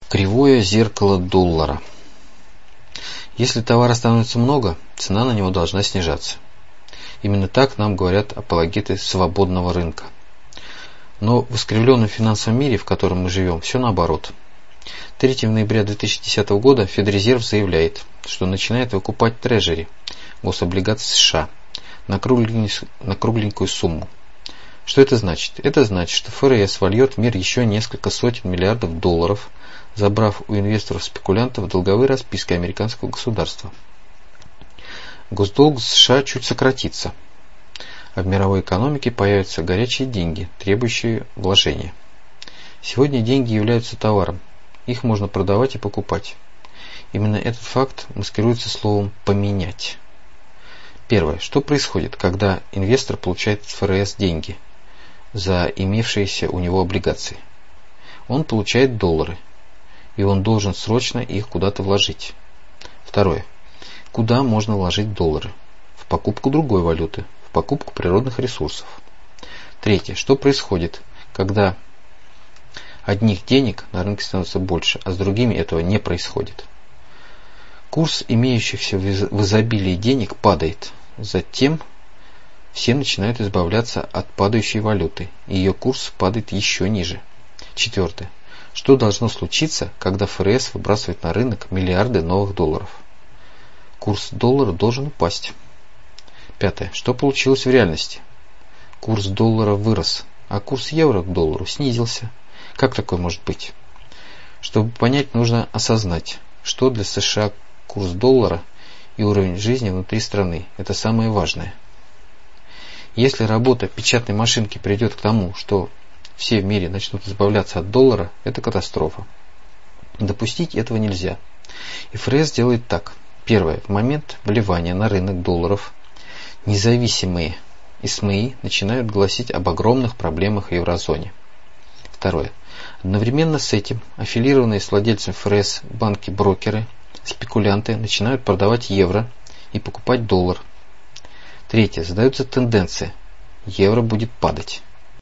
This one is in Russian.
Кривое зеркало доллара. Если товара становится много, цена на него должна снижаться. Именно так нам говорят апологеты свободного рынка. Но в искривленном финансовом мире, в котором мы живем, все наоборот. 3 ноября 2010 года Федрезерв заявляет, что начинает выкупать трежери, гособлигации США, на кругленькую сумму. Что это значит? Это значит, что ФРС вольет в мир еще несколько сотен миллиардов долларов, забрав у инвесторов-спекулянтов долговые расписки американского государства. Госдолг США чуть сократится, а в мировой экономике появятся горячие деньги, требующие вложения. Сегодня деньги являются товаром, их можно продавать и покупать. Именно этот факт маскируется словом «поменять». Первое. Что происходит, когда инвестор получает от ФРС деньги за имевшиеся у него облигации? Он получает доллары, и он должен срочно их куда-то вложить. Второе. Куда можно вложить доллары? В покупку другой валюты, в покупку природных ресурсов. Третье. Что происходит, когда одних денег на рынке становится больше, а с другими этого не происходит? Курс имеющихся в изобилии денег падает. Затем все начинают избавляться от падающей валюты, и ее курс падает еще ниже. Четвертое. Что должно случиться, когда ФРС выбрасывает на рынок миллиарды новых долларов? Курс доллара должен упасть. Пятое. Что получилось в реальности? Курс доллара вырос, а курс евро к доллару снизился. Как такое может быть? Чтобы понять, нужно осознать, что для США курс доллара и уровень жизни внутри страны – это самое важное. Если работа печатной машинки придет к тому, что все в мире начнут избавляться от доллара, это катастрофа. Допустить этого нельзя. И ФРС делает так. Первое. В момент вливания на рынок долларов независимые СМИ начинают гласить об огромных проблемах в еврозоне. Второе. Одновременно с этим аффилированные с владельцем ФРС банки-брокеры, спекулянты начинают продавать евро и покупать доллар. Третье. Задается тенденция. Евро будет падать.